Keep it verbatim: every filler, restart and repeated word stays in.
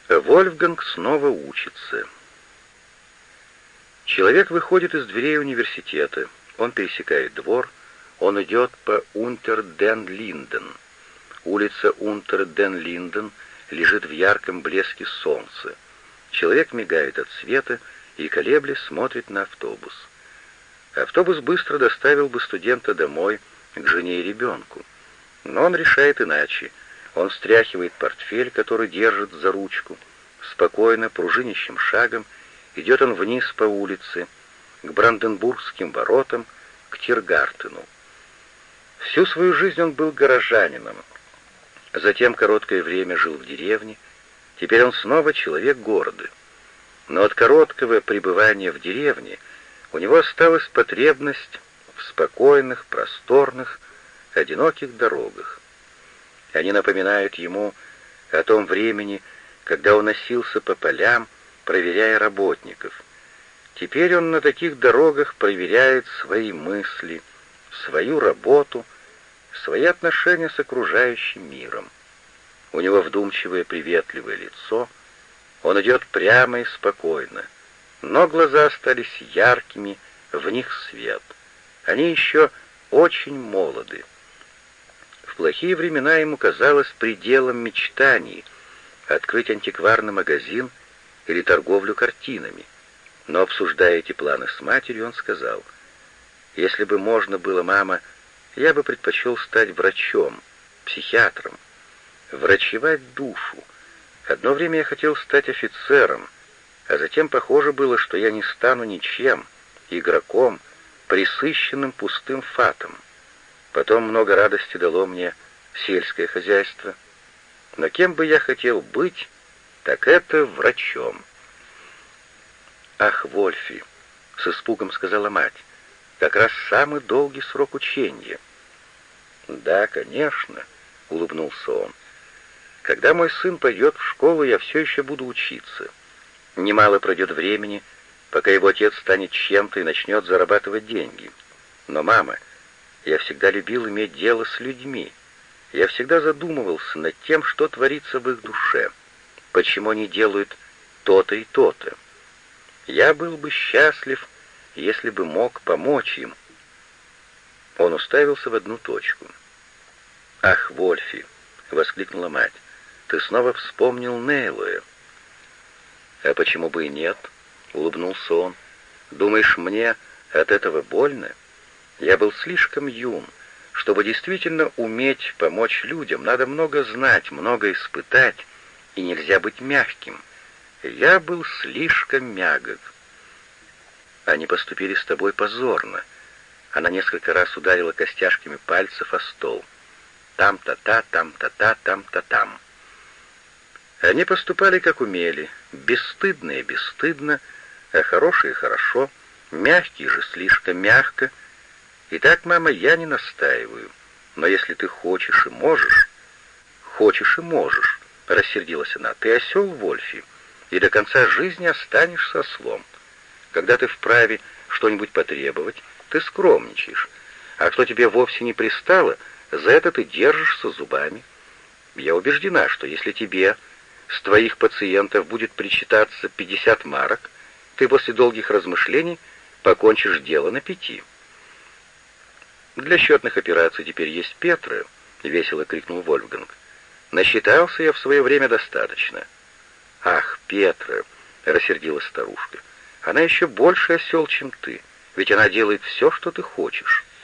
Вольфганг снова учится. Человек выходит из дверей университета. Он пересекает двор. Он идет по Унтер-ден-Линден. Улица Унтер-ден-Линден лежит в ярком блеске солнца. Человек мигает от света и, колеблясь, смотрит на автобус. Автобус быстро доставил бы студента домой, к жене и ребенку. Но он решает иначе. Он встряхивает портфель, который держит за ручку. Спокойно, пружинящим шагом идет он вниз по улице, к Бранденбургским воротам, к Тиргартену. Всю свою жизнь он был горожанином. Затем короткое время жил в деревне. Теперь он снова человек города. Но от короткого пребывания в деревне у него осталась потребность в спокойных, просторных, одиноких дорогах. Они напоминают ему о том времени, когда он носился по полям, проверяя работников. Теперь он на таких дорогах проверяет свои мысли, свою работу, свои отношения с окружающим миром. У него вдумчивое приветливое лицо, он идет прямо и спокойно, но глаза остались яркими, в них свет. Они еще очень молоды. В плохие времена ему казалось пределом мечтаний открыть антикварный магазин или торговлю картинами. Но, обсуждая эти планы с матерью, он сказал: «Если бы можно было, мама, я бы предпочел стать врачом, психиатром, врачевать душу. Одно время я хотел стать офицером, а затем похоже было, что я не стану ничем, игроком, пресыщенным пустым фатом. Потом много радости дало мне сельское хозяйство. Но кем бы я хотел быть, так это врачом». «Ах, Вольфи!» — с испугом сказала мать. «Как раз самый долгий срок учения». «Да, конечно», — улыбнулся он. «Когда мой сын пойдет в школу, я все еще буду учиться. Немало пройдет времени, пока его отец станет чем-то и начнет зарабатывать деньги. Но, мама, я всегда любил иметь дело с людьми. Я всегда задумывался над тем, что творится в их душе, почему они делают то-то и то-то. Я был бы счастлив, если бы мог помочь им». Он уставился в одну точку. «Ах, Вольфи!» — воскликнула мать. «Ты снова вспомнил Нейлоя». «А почему бы и нет?» — улыбнулся он. «Думаешь, мне от этого больно? Я был слишком юн. Чтобы действительно уметь помочь людям, надо много знать, много испытать, и нельзя быть мягким. Я был слишком мягок. Они поступили с тобой позорно». Она несколько раз ударила костяшками пальцев о стол. Там-та-та, там-та-та, там-та-там. Они поступали, как умели, бесстыдно и бесстыдно, а хорошие хорошо, мягкие же слишком мягко. Итак, мама, я не настаиваю, но если ты хочешь и можешь... Хочешь и можешь, рассердилась она. Ты осел, Вольфи, и до конца жизни останешься ослом. Когда ты вправе что-нибудь потребовать, ты скромничаешь, а кто тебе вовсе не пристало, за это ты держишься зубами. Я убеждена, что если тебе с твоих пациентов будет причитаться пятьдесят марок, ты после долгих размышлений покончишь дело на пяти. «Для счетных операций теперь есть Петра», — весело крикнул Вольфганг. «Насчитался я в свое время достаточно». «Ах, Петра!» — рассердилась старушка. «Она еще больше осел, чем ты, ведь она делает все, что ты хочешь».